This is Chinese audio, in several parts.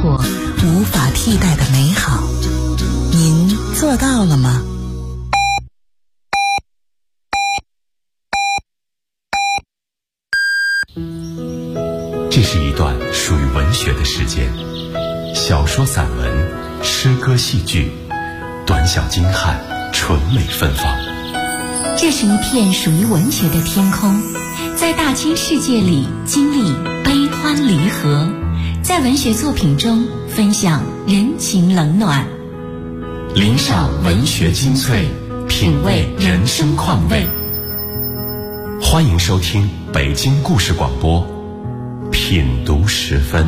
活无法替代的美好，您做到了吗？ 这是一段属于文学的时间，小说、散文、诗歌、戏剧，短小精悍，纯美芬芳。 这是一片属于文学的天空，在大千世界里经历悲欢离合，在文学作品中分享人情冷暖， 领赏文学精粹，品味人生况味。欢迎收听北京故事广播品读时分。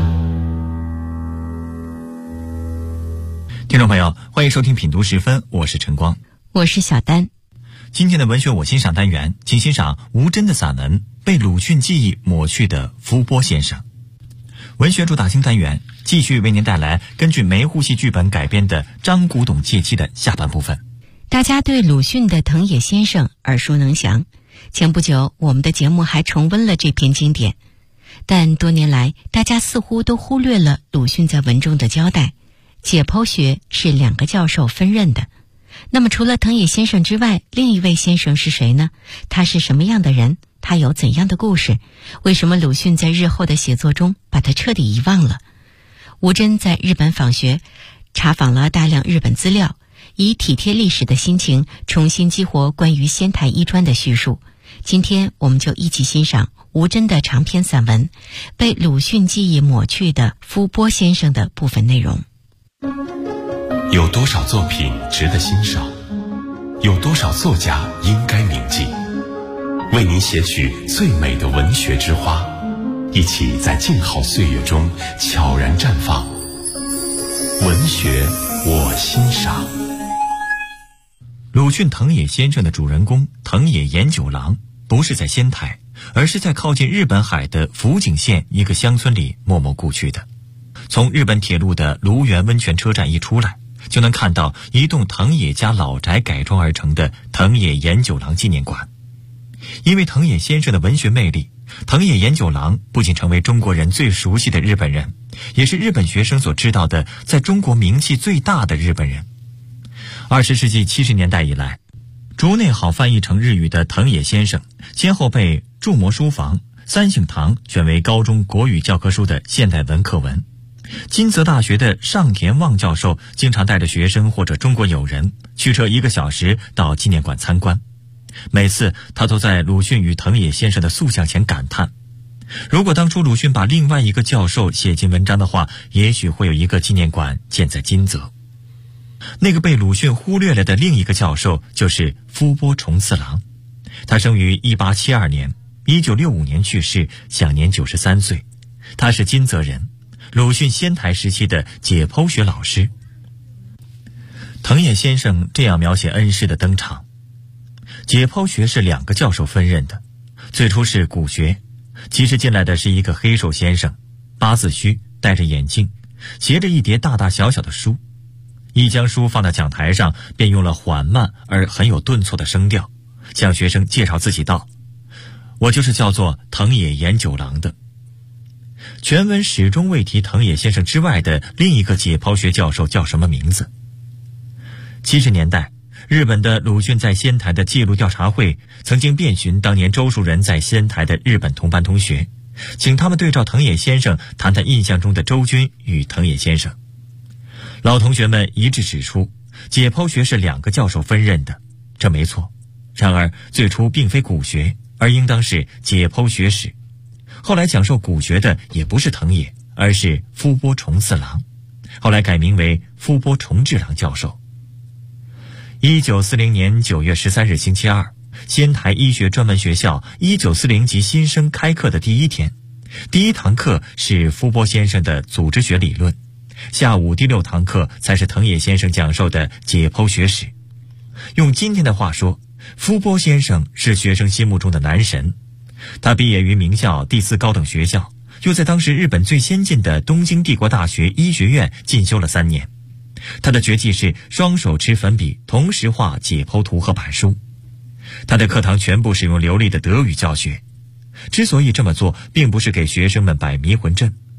听众朋友，欢迎收听品读时分，我是陈光， 我是小丹。 今天的文学我欣赏单元，请欣赏吴真的散文《被鲁迅记忆抹去的福波先生》。文学主打新单元继续为您带来根据梅户戏剧本改编的张古董借期的下半部分。 大家对鲁迅的《藤野先生》耳熟能详，前不久我们的节目还重温了这篇经典，但多年来大家似乎都忽略了鲁迅在文中的交代，解剖学是2个教授分任的。那么除了藤野先生之外，另一位先生是谁呢？他是什么样的人？他有怎样的故事？为什么鲁迅在日后的写作中把他彻底遗忘了？吴真在日本访学，查访了大量日本资料，以体贴历史的心情重新激活关于仙台医专的叙述。今天我们就一起欣赏吴真的长篇散文《被鲁迅记忆抹去的福波先生》的部分内容。 有多少作品值得欣赏？有多少作家应该铭记？为您写取最美的文学之花，一起在静好岁月中悄然绽放。文学我欣赏。 鲁迅藤野先生的主人公藤野研九郎不是在仙台，而是在靠近日本海的福井县一个乡村里默默故去的。从日本铁路的芦原温泉车站一出来，就能看到一栋藤野家老宅改装而成的藤野研九郎纪念馆。因为藤野先生的文学魅力，藤野研九郎不仅成为中国人最熟悉的日本人，也是日本学生所知道的在中国名气最大的日本人。20世纪70年代以来，竹内好翻译成日语的藤野先生先后被筑摩书房、三省堂选为高中国语教科书的现代文课文。金泽大学的上田望教授经常带着学生或者中国友人驱车1个小时到纪念馆参观。每次他都在鲁迅与藤野先生的塑像前感叹，如果当初鲁迅把另外一个教授写进文章的话，也许会有一个纪念馆建在金泽。那个被鲁迅忽略了的另一个教授就是福波重次郎，他生于1872年，1965年去世，享年93岁。他是金泽人，鲁迅仙台时期的解剖学老师。藤野先生这样描写恩师的登场：解剖学是2个教授分任的，最初是骨学，其实进来的是一个黑瘦先生，八字须，戴着眼镜，携着一叠大大小小的书。一将书放到讲台上，便用了缓慢而很有顿挫的声调向学生介绍自己道：我就是叫做藤野研九郎的。全文始终未提藤野先生之外的另一个解剖学教授叫什么名字。70年代，日本的鲁迅在仙台的记录调查会曾经遍寻当年周树人在仙台的日本同班同学，请他们对照藤野先生谈谈印象中的周军与藤野先生。老同学们一致指出，解剖学是2个教授分任的，这没错。然而最初并非骨学，而应当是解剖学史。后来讲授骨学的也不是藤野，而是福波重次郎，后来改名为福波重治郎教授。1940年9月13日星期二，仙台医学专门学校1940级新生开课的第1天，第1堂课是福波先生的组织学理论，下午第6堂课才是藤野先生讲授的解剖学史。用今天的话说，福波先生是学生心目中的男神。他毕业于名校第4高等学校，又在当时日本最先进的东京帝国大学医学院进修了3年。他的绝技是双手持粉笔同时画解剖图和板书。他的课堂全部使用流利的德语教学。之所以这么做，并不是给学生们摆迷魂阵，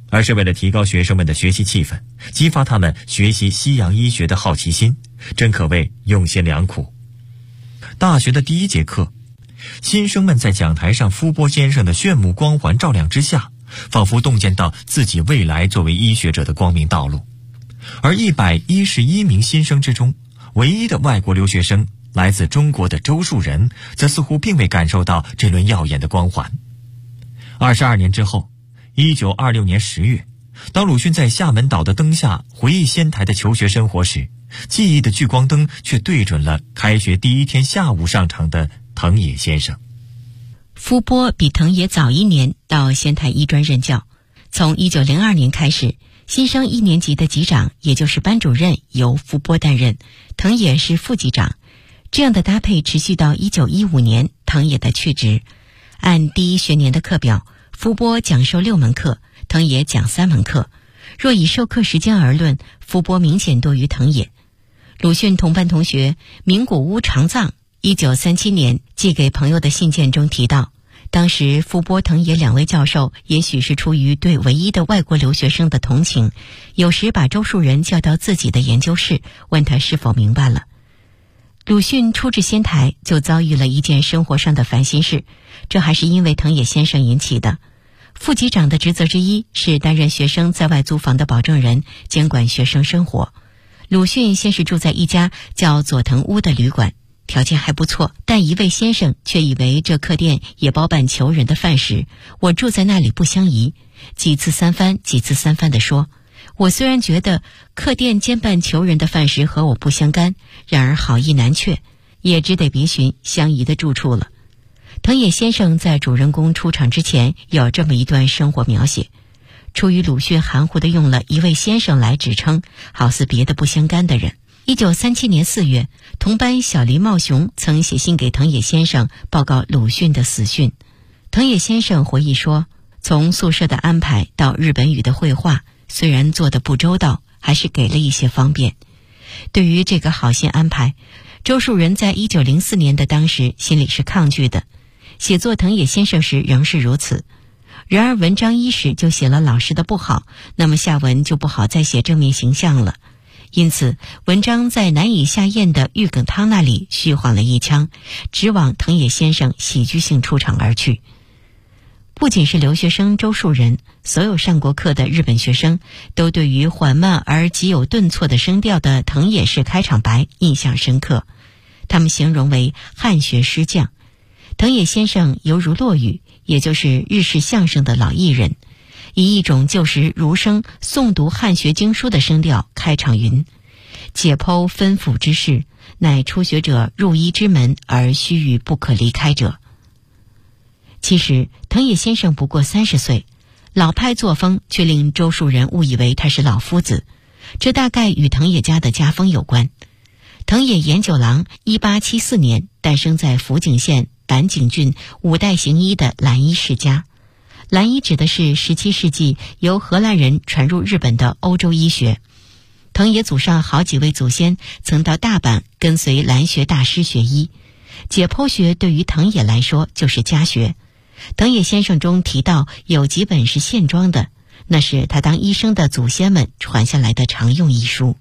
而是为了提高学生们的学习气氛，激发他们学习西洋医学的好奇心，真可谓用心良苦。大学的第一节课，新生们在讲台上傅波先生的炫目光环照亮之下，仿佛洞见到自己未来作为医学者的光明道路。而111名新生之中，唯一的外国留学生来自中国的周树人，则似乎并未感受到这轮耀眼的光环。22年之后，1926年10月，当鲁迅在厦门岛的灯下回忆仙台的求学生活时，记忆的聚光灯却对准了开学第一天下午上场的藤野先生。 傅波比藤野早1年到仙台医专任教，从1902年开始，新生1年级的级长，也就是班主任，由傅波担任，藤野是副级长。这样的搭配持续到1915年，藤野的去职。按第一学年的课表，傅波讲授6门课，藤野讲3门课。若以授课时间而论，傅波明显多于藤野。鲁迅同班同学名古屋长藏1937年寄给朋友的信件中提到，当时傅波、藤野2位教授也许是出于对唯一的外国留学生的同情，有时把周树人叫到自己的研究室，问他是否明白了。鲁迅初至仙台就遭遇了一件生活上的烦心事，这还是因为藤野先生引起的。副级长的职责之一是担任学生在外租房的保证人，监管学生生活。鲁迅先是住在一家叫佐藤屋的旅馆，条件还不错，但一位先生却以为这客店也包办求人的饭食，我住在那里不相宜，几次三番地说，我虽然觉得客店兼办求人的饭食和我不相干，然而好意难却，也只得别寻相宜的住处了。藤野先生在主人公出场之前有这么一段生活描写，出于鲁迅含糊地用了一位先生来指称，好似别的不相干的人。1937年4月，同班小林茂雄曾写信给藤野先生报告鲁迅的死讯。藤野先生回忆说，从宿舍的安排到日本语的绘画，虽然做得不周到，还是给了一些方便。对于这个好心安排，周树人在1904年的当时心里是抗拒的，写作藤野先生时仍是如此。然而文章一始就写了老师的不好，那么下文就不好再写正面形象了。因此文章在难以下咽的玉梗汤那里虚晃了一枪，直往藤野先生喜剧性出场而去。不仅是留学生周树人，所有上过课的日本学生都对于缓慢而极有顿挫的声调的藤野式开场白印象深刻，他们形容为汉学诗匠。藤野先生犹如落语，也就是日式相声的老艺人，以一种旧时儒生诵读汉学经书的声调开场云：解剖分府之事，乃初学者入医之门而须臾不可离开者。其实藤野先生不过30岁，老派作风却令周树人误以为他是老夫子，这大概与藤野家的家风有关。藤野研九郎1874年诞生在福井县坂井郡五代行医的蓝医世家。蓝医指的是17世纪由荷兰人传入日本的欧洲医学。藤野祖上好几位祖先曾到大阪跟随蓝学大师学医，解剖学对于藤野来说就是家学。藤野先生中提到有几本是现装的，那是他当医生的祖先们传下来的常用医书。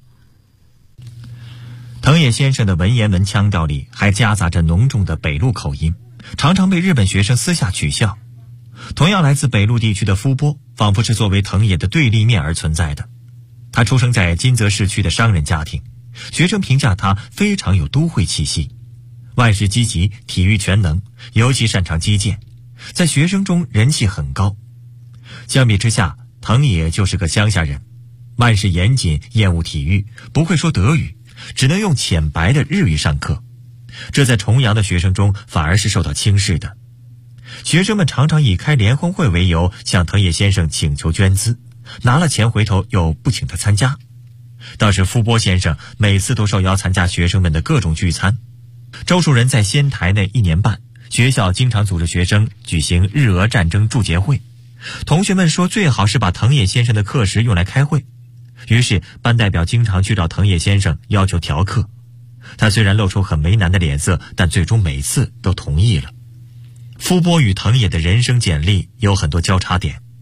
藤野先生的文言文腔调里还夹杂着浓重的北陆口音，常常被日本学生私下取笑。同样来自北陆地区的傅波，仿佛是作为藤野的对立面而存在的。他出生在金泽市区的商人家庭，学生评价他非常有都会气息，万事积极，体育全能，尤其擅长击剑，在学生中人气很高。相比之下，藤野就是个乡下人，万事严谨，厌恶体育，不会说德语，只能用浅白的日语上课，这在崇洋的学生中反而是受到轻视的。学生们常常以开联欢会为由向藤野先生请求捐资，拿了钱回头又不请他参加。倒是傅波先生每次都受邀参加学生们的各种聚餐。周树人在仙台那1年半，学校经常组织学生举行日俄战争注解会，同学们说最好是把藤野先生的课时用来开会，于是班代表经常去找藤野先生要求调课。他虽然露出很为难的脸色，但最终每次都同意了。傅波与藤野的人生简历有很多交叉点。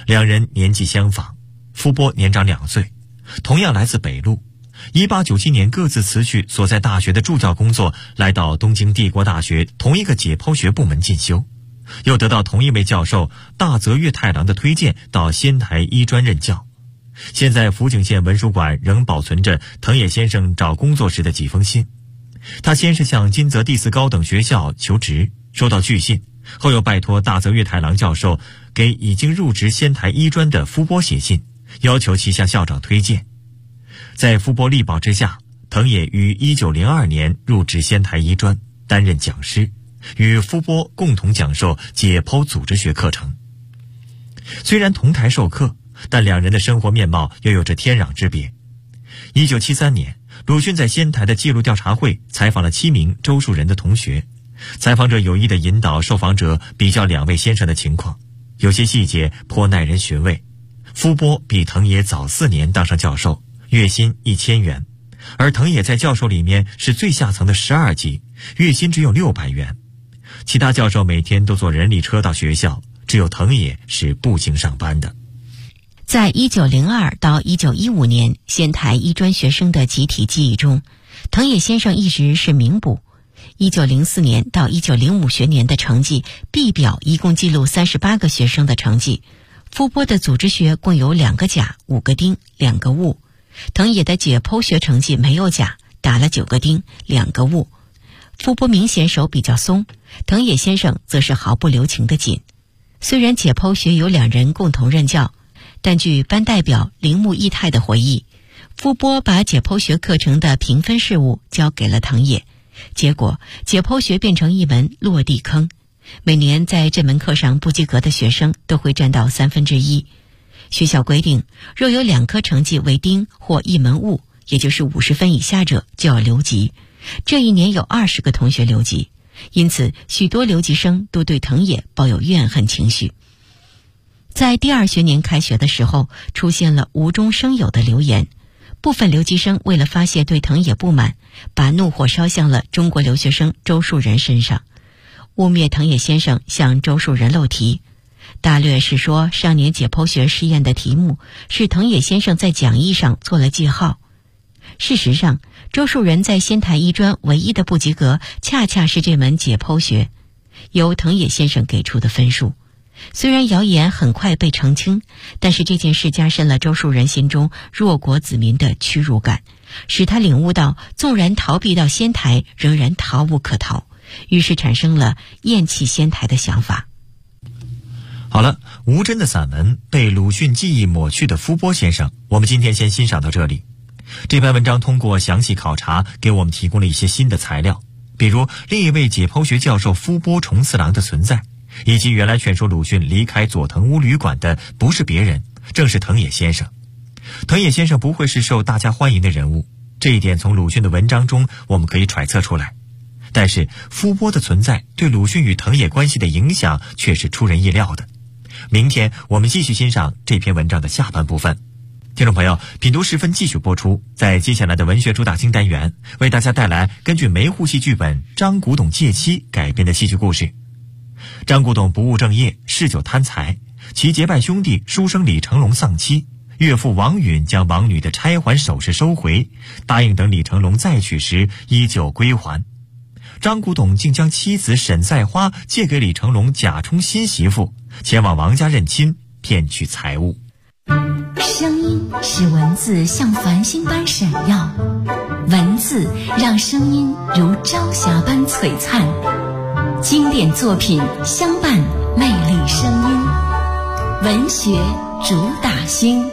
两人年纪相仿，傅波年长2岁，同样来自北路。1897年各自辞去所在大学的助教工作，来到东京帝国大学同一个解剖学部门进修，又得到同一位教授大泽月太郎的推荐，到仙台医专任教。现在福井县文书馆仍保存着藤野先生找工作时的几封信。他先是向金泽第4高等学校求职，收到拒信，后又拜托大泽月太郎教授给已经入职仙台医专的傅波写信，要求其向校长推荐。在傅波力保之下，藤野于1902年入职仙台医专，担任讲师，与傅波共同讲授解剖组织学课程。虽然同台授课，但两人的生活面貌又有着天壤之别。1973年，鲁迅在仙台的记录调查会采访了7名周树人的同学，采访者有意地引导受访者比较两位先生的情况，有些细节颇耐人寻味。傅波比藤野早4年当上教授，月薪1000元，而藤野在教授里面是最下层的12级，月薪只有600元。其他教授每天都坐人力车到学校，只有藤野是步行上班的。 在1902到1915年仙台医专学生的集体记忆中，藤野先生一直是名捕。1904年到1905学年的成绩，B表一共记录38个学生的成绩。傅波的组织学共有2个甲、5个丁、2个戊。藤野的解剖学成绩没有甲，打了9个丁、2个戊。傅波明显手比较松，藤野先生则是毫不留情的紧。虽然解剖学有2人共同任教，但据班代表铃木义太的回忆，傅波把解剖学课程的评分事务交给了藤野，结果解剖学变成一门落地坑。每年在这门课上不及格的学生都会占到1/3。学校规定，若有2科成绩为丁或一门戊，也就是50分以下者就要留级。这一年有20个同学留级，因此许多留级生都对藤野抱有怨恨情绪。在第2学年开学的时候，出现了无中生有的流言。部分留级生为了发泄对藤野不满，把怒火烧向了中国留学生周树人身上，污蔑藤野先生向周树人漏题。大略是说，上年解剖学试验的题目是藤野先生在讲义上做了记号。事实上，周树人在仙台医专唯一的不及格，恰恰是这门解剖学，由藤野先生给出的分数。虽然谣言很快被澄清，但是这件事加深了周树人心中弱国子民的屈辱感，使他领悟到纵然逃避到仙台，仍然逃无可逃，于是产生了厌弃仙台的想法。 好了，吴真的散文被鲁迅记忆抹去的傅波先生，我们今天先欣赏到这里。这篇文章通过详细考察，给我们提供了一些新的材料，比如另一位解剖学教授傅波重次郎的存在，以及原来劝说鲁迅离开佐藤屋旅馆的不是别人，正是藤野先生。藤野先生不会是受大家欢迎的人物，这一点从鲁迅的文章中我们可以揣测出来。但是傅波的存在对鲁迅与藤野关系的影响却是出人意料的。明天我们继续欣赏这篇文章的下半部分。听众朋友，品读时分继续播出，在接下来的文学主打新单元，为大家带来根据梅户戏剧本《张古董借妻》改编的戏剧故事。张古董不务正业，嗜酒贪财，其结拜兄弟书生李成龙丧妻，岳父王允将王女的钗环首饰收回，答应等李成龙再娶时依旧归还。张古董竟将妻子沈赛花借给李成龙假充新媳妇，前往王家认亲，骗取财物。 声音使文字像繁星般闪耀，文字让声音如朝霞般璀璨。经典作品相伴，魅力声音，文学主打星。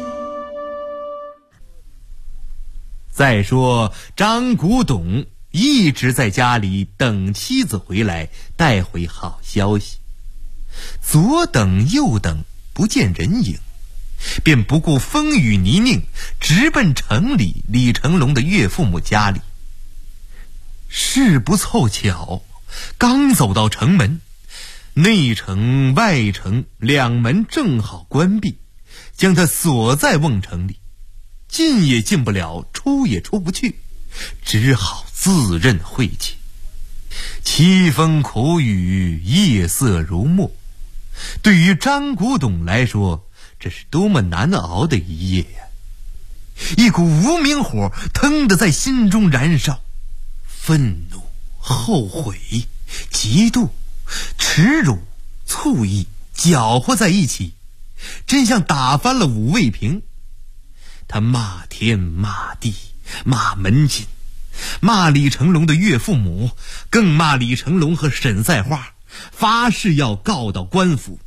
再说张古董一直在家里等妻子回来，带回好消息，左等右等不见人影，便不顾风雨泥泞，直奔城里李成龙的岳父母家里。事不凑巧，刚走到城门，内城外城两门正好关闭，将他锁在瓮城里，进也进不了，出也出不去，只好自认晦气。凄风苦雨，夜色如墨，对于张古董来说， 这是多么难熬的一夜呀！一股无名火腾地在心中燃烧，愤怒、后悔、嫉妒、耻辱、醋意搅和在一起，真像打翻了五味瓶。他骂天骂地骂门禁，骂李成龙的岳父母，更骂李成龙和沈赛花，发誓要告到官府。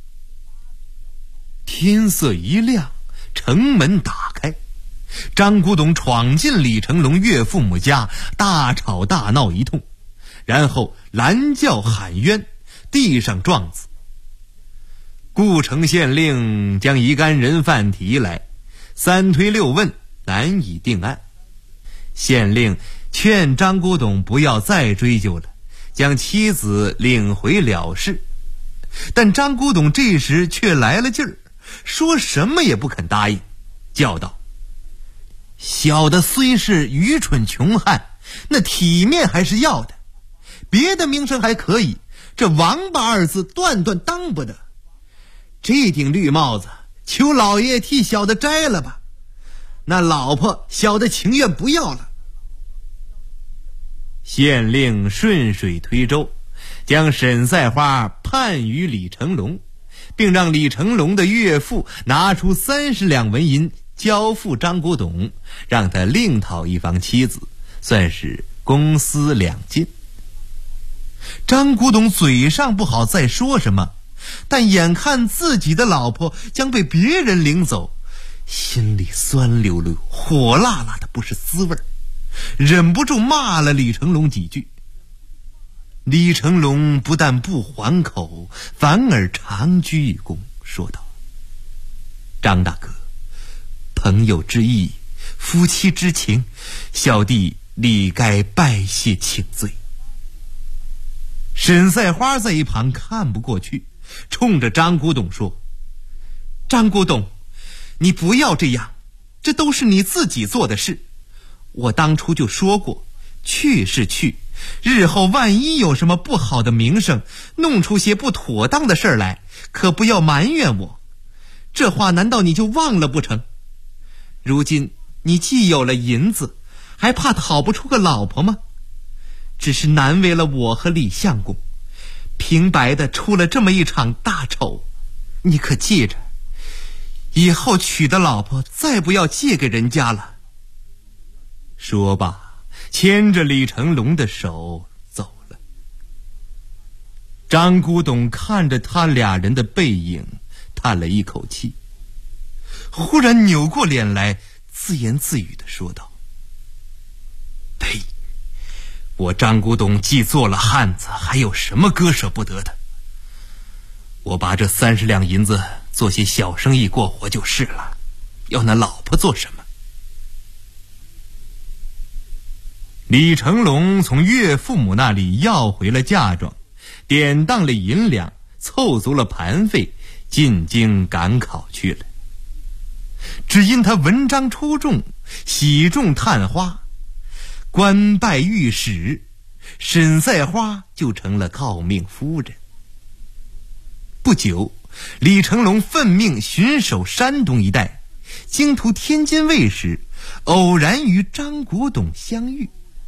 天色一亮，城门打开，张古董闯进李成龙岳父母家，大吵大闹一通，然后拦轿喊冤，递上状子。故城县令将一干人犯提来，三推六问，难以定案。县令劝张古董不要再追究了，将妻子领回了事。但张古董这时却来了劲儿，说什么也不肯答应，叫道：小的虽是愚蠢穷汉，那体面还是要的，别的名声还可以，这王八二字断断当不得。这顶绿帽子求老爷替小的摘了吧，那老婆小的情愿不要了。县令顺水推舟，将沈赛花判于李成龙，并让李成龙的岳父拿出30两纹银交付张古董，让他另讨一房妻子，算是公私两尽。张古董嘴上不好再说什么，但眼看自己的老婆将被别人领走，心里酸溜溜火辣辣的不是滋味，忍不住骂了李成龙几句。李成龙不但不还口，反而长鞠一躬，说道：张大哥，朋友之义，夫妻之情，小弟理该拜谢请罪。沈赛花在一旁看不过去，冲着张古董说：张古董，你不要这样，这都是你自己做的事。我当初就说过，去是去，日后万一有什么不好的名声，弄出些不妥当的事来，可不要埋怨我。这话难道你就忘了不成？如今你既有了银子，还怕讨不出个老婆吗？只是难为了我和李相公，平白的出了这么一场大丑。你可记着，以后娶的老婆再不要借给人家了。说罢，牵着李成龙的手走了。张古董看着他俩人的背影，叹了一口气，忽然扭过脸来，自言自语地说道：呸！我张古董既做了汉子，还有什么割舍不得的？我把这30两银子做些小生意过活就是了，要那老婆做什么？李成龙从岳父母那里要回了嫁妆，典当了银两，凑足了盘费，进京赶考去了。只因他文章出众，喜重探花，官拜御史，沈赛花就成了诰命夫人。不久，李成龙奉命巡守山东一带，经途天津卫时，偶然与张古董相遇。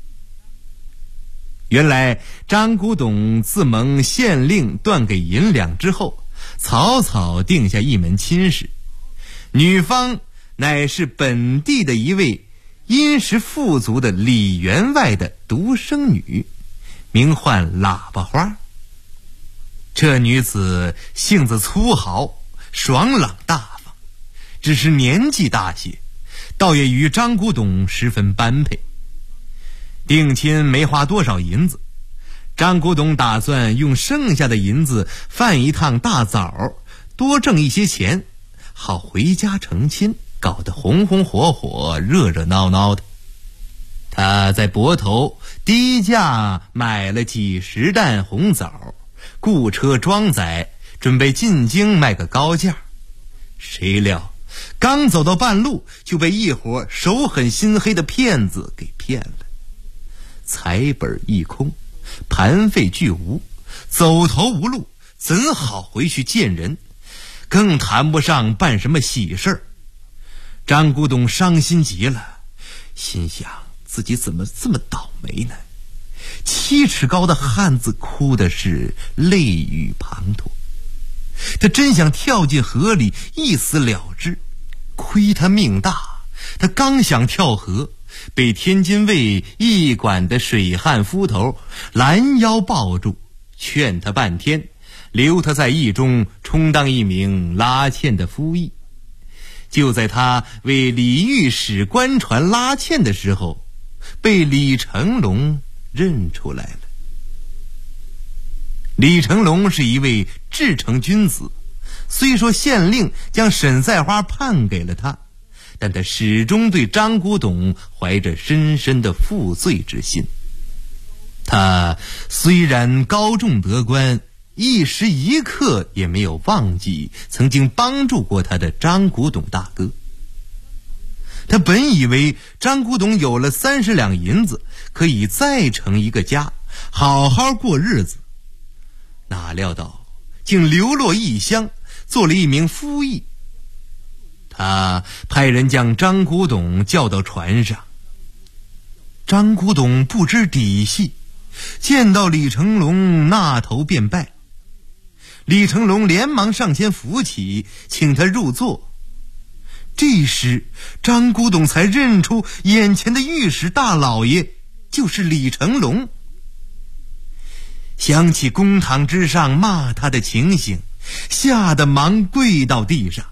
原来张古董自蒙县令断给银两之后，草草定下一门亲事，女方乃是本地的一位殷实富足的李员外的独生女，名唤喇叭花。这女子性子粗豪，爽朗大方，只是年纪大些，倒也与张古董十分般配。定亲没花多少银子，张古董打算用剩下的银子贩一趟大枣，多挣一些钱，好回家成亲，搞得红红火火，热热闹闹的。他在泊头低价买了几10担红枣，雇车装载，准备进京卖个高价。谁料刚走到半路，就被一伙手狠心黑的骗子给骗了，财本一空，盘费俱无，走投无路，怎好回去见人？ 更谈不上办什么喜事儿。张古董伤心极了，心想自己怎么这么倒霉呢？7尺高的汉子哭的是泪雨滂沱，他真想跳进河里一死了之，亏他命大，他刚想跳河，被天津卫驿馆的水汉夫头拦腰抱住，劝他半天，留他在驿中充当一名拉纤的夫役。就在他为李御史官船拉纤的时候，被李成龙认出来了。李成龙是一位至诚君子，虽说县令将沈赛花判给了他，但他始终对张古董怀着深深的负罪之心。他虽然高中得官，一时一刻也没有忘记曾经帮助过他的张古董大哥。他本以为张古董有了30两银子，可以再成一个家，好好过日子，哪料到竟流落异乡，做了一名夫役。他派人将张古董叫到船上。张古董不知底细，见到李成龙那头便拜。李成龙连忙上前扶起，请他入座。这时张古董才认出眼前的御史大老爷就是李成龙。想起公堂之上骂他的情形，吓得忙跪到地上。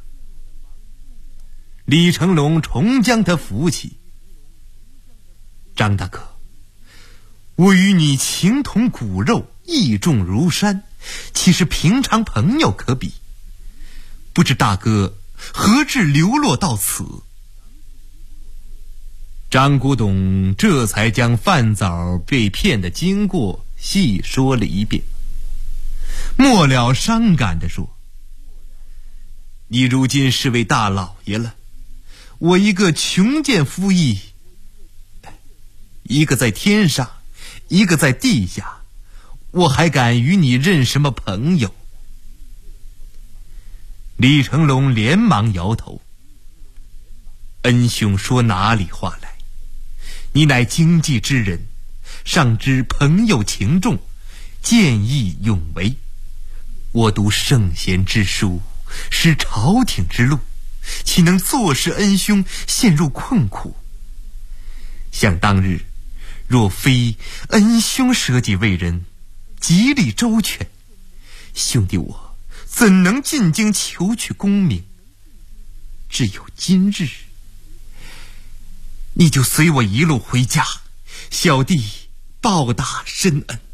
李成龙重将他扶起。张大哥，我与你情同骨肉，义重如山，岂是平常朋友可比？不知大哥何至流落到此？张古董这才将范枣被骗的经过细说了一遍，末了伤感地说：你如今是位大老爷了，我一个穷贱夫役，一个在天上，一个在地下，我还敢与你认什么朋友？李成龙连忙摇头：恩兄说哪里话来？你乃经济之人，尚知朋友情重，见义勇为。我读圣贤之书，识朝廷之路，岂能坐视恩兄陷入困苦？想当日，若非恩兄舍己为人，极力周全，兄弟我怎能进京求取功名？只有今日，你就随我一路回家，小弟报答深恩。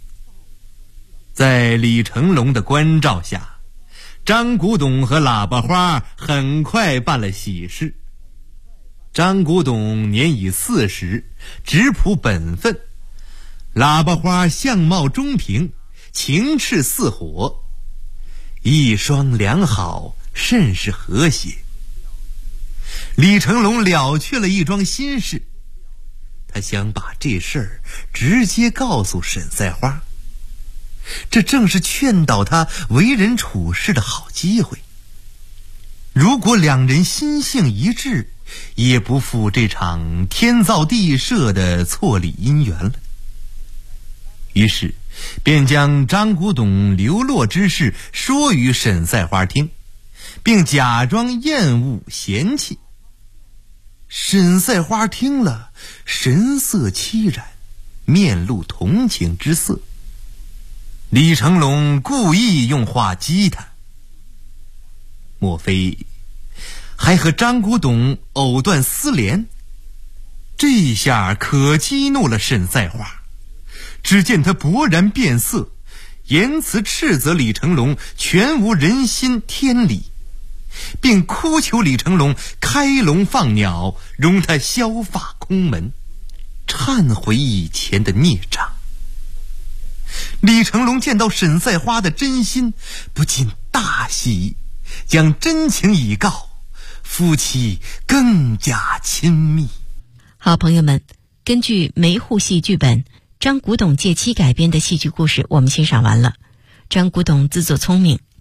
在李成龙的关照下，张古董和喇叭花很快办了喜事。张古董年已40，质朴本分；喇叭花相貌中平，情赤似火，一双良好，甚是和谐。李成龙了却了一桩心事，他想把这事儿直接告诉沈赛花，这正是劝导他为人处事的好机会。如果两人心性一致，也不负这场天造地设的错理姻缘了。于是便将张古董流落之事说与沈赛花听，并假装厌恶嫌弃。沈赛花听了，神色凄然，面露同情之色。李成龙故意用话激他，莫非还和张古董藕断丝连？这下可激怒了沈赛花。只见他勃然变色，言辞斥责李成龙全无人心天理，并哭求李成龙开笼放鸟，容他削发空门，忏悔以前的孽障。李成龙见到沈赛花的真心，不禁大喜，将真情以告，夫妻更加亲密。 好朋友们，根据梅户戏剧本张古董借妻改编的戏剧故事我们欣赏完了。张古董自作聪明，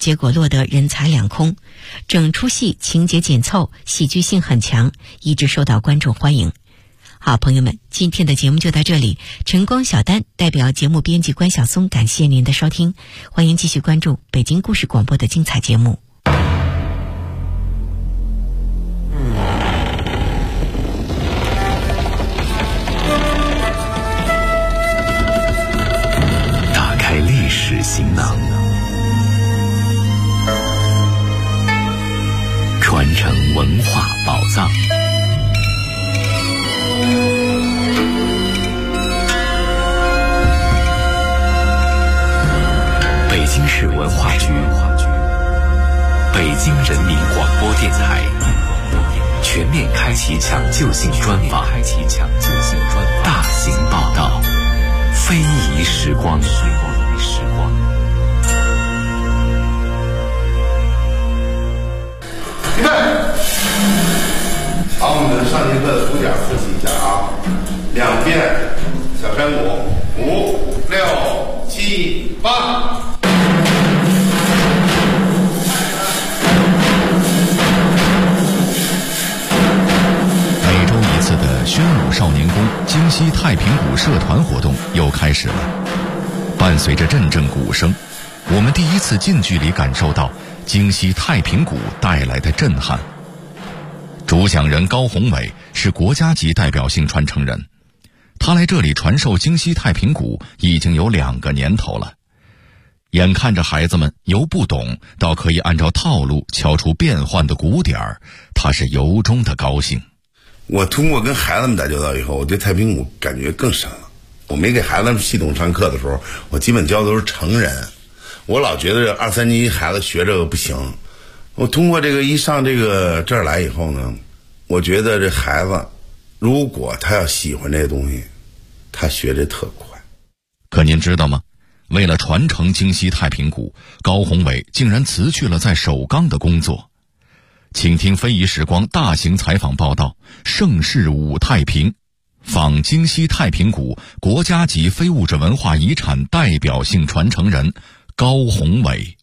结果落得人财两空。整出戏情节紧凑，戏剧性很强，一直受到观众欢迎。好，朋友们，今天的节目就到这里。晨光小丹代表节目编辑关晓松，感谢您的收听，欢迎继续关注北京故事广播的精彩节目。 打开历史行囊，传承文化宝藏。北京市文化局、北京人民广播电台全面开启抢救性专访，大型报道，非遗时光。 预备，好，我们上节课的图点复习一下啊。2遍小山鼓，5、6、7、8。 每周一次的宣武少年宫京西太平鼓社团活动又开始了。伴随着阵阵鼓声，我们第一次近距离感受到京西太平鼓带来的震撼。主讲人高宏伟是国家级代表性传承人，他来这里传授京西太平鼓已经有2个年头了。眼看着孩子们由不懂到可以按照套路敲出变换的鼓点儿，他是由衷的高兴。 我通过跟孩子们打交道以后，我对太平鼓感觉更深了。我没给孩子们系统上课的时候，我基本教的都是成人。我老觉得2、3年级孩子学这个不行，我通过这个一上这儿来以后呢，我觉得这孩子如果他要喜欢这些东西，他学这特快。 可您知道吗？为了传承京西太平鼓，高宏伟竟然辞去了在首钢的工作。请听非遗时光大型采访报道，盛世舞太平，访京西太平鼓国家级非物质文化遗产代表性传承人高宏伟。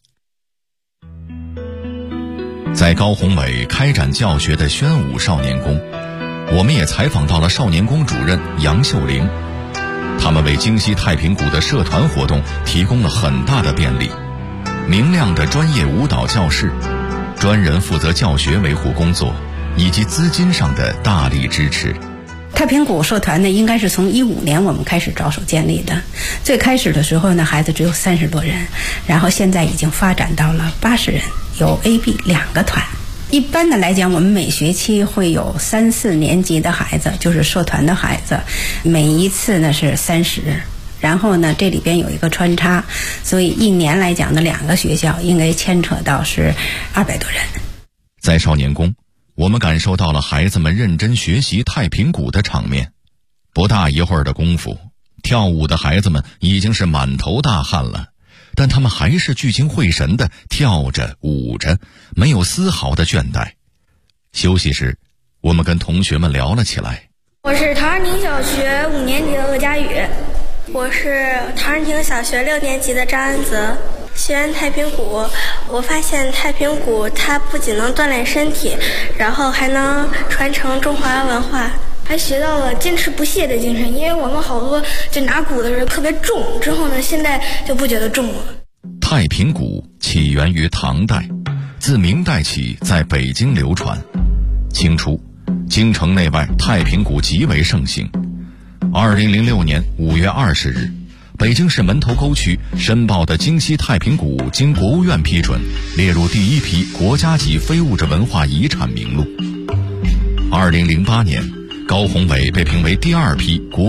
在高宏伟开展教学的宣武少年宫，我们也采访到了少年宫主任杨秀玲，他们为京西太平鼓的社团活动提供了很大的便利，明亮的专业舞蹈教室，专人负责教学维护工作，以及资金上的大力支持。 太平鼓社团呢，应该是从15年我们开始着手建立的。最开始的时候呢，孩子只有30多人，然后现在已经发展到了80人，有 A、B 2个团。一般的来讲，我们每学期会有3、4年级的孩子，就是社团的孩子，每一次呢是30。然后呢，这里边有一个穿插，所以一年来讲的2个学校应该牵扯到是200多人。 在少年宫，我们感受到了孩子们认真学习太平鼓的场面。不大一会儿的功夫，跳舞的孩子们已经是满头大汗了，但他们还是聚精会神地跳着舞着，没有丝毫的倦怠。休息时，我们跟同学们聊了起来。 我是唐人亭小学5年级的鄂佳宇。我是唐人亭小学6年级的张安泽。学完太平鼓，我发现太平鼓它不仅能锻炼身体，然后还能传承中华文化，还学到了坚持不懈的精神。因为我们好多就拿鼓的时候特别重，之后呢现在就不觉得重了。 太平鼓起源于唐代，自明代起在北京流传。清初，京城内外太平鼓极为盛行。2006年5月20日，北京市门头沟区申报的京西太平鼓经国务院批准，列入第1批国家级非物质文化遗产名录。2008年，高宏伟被评为第2批国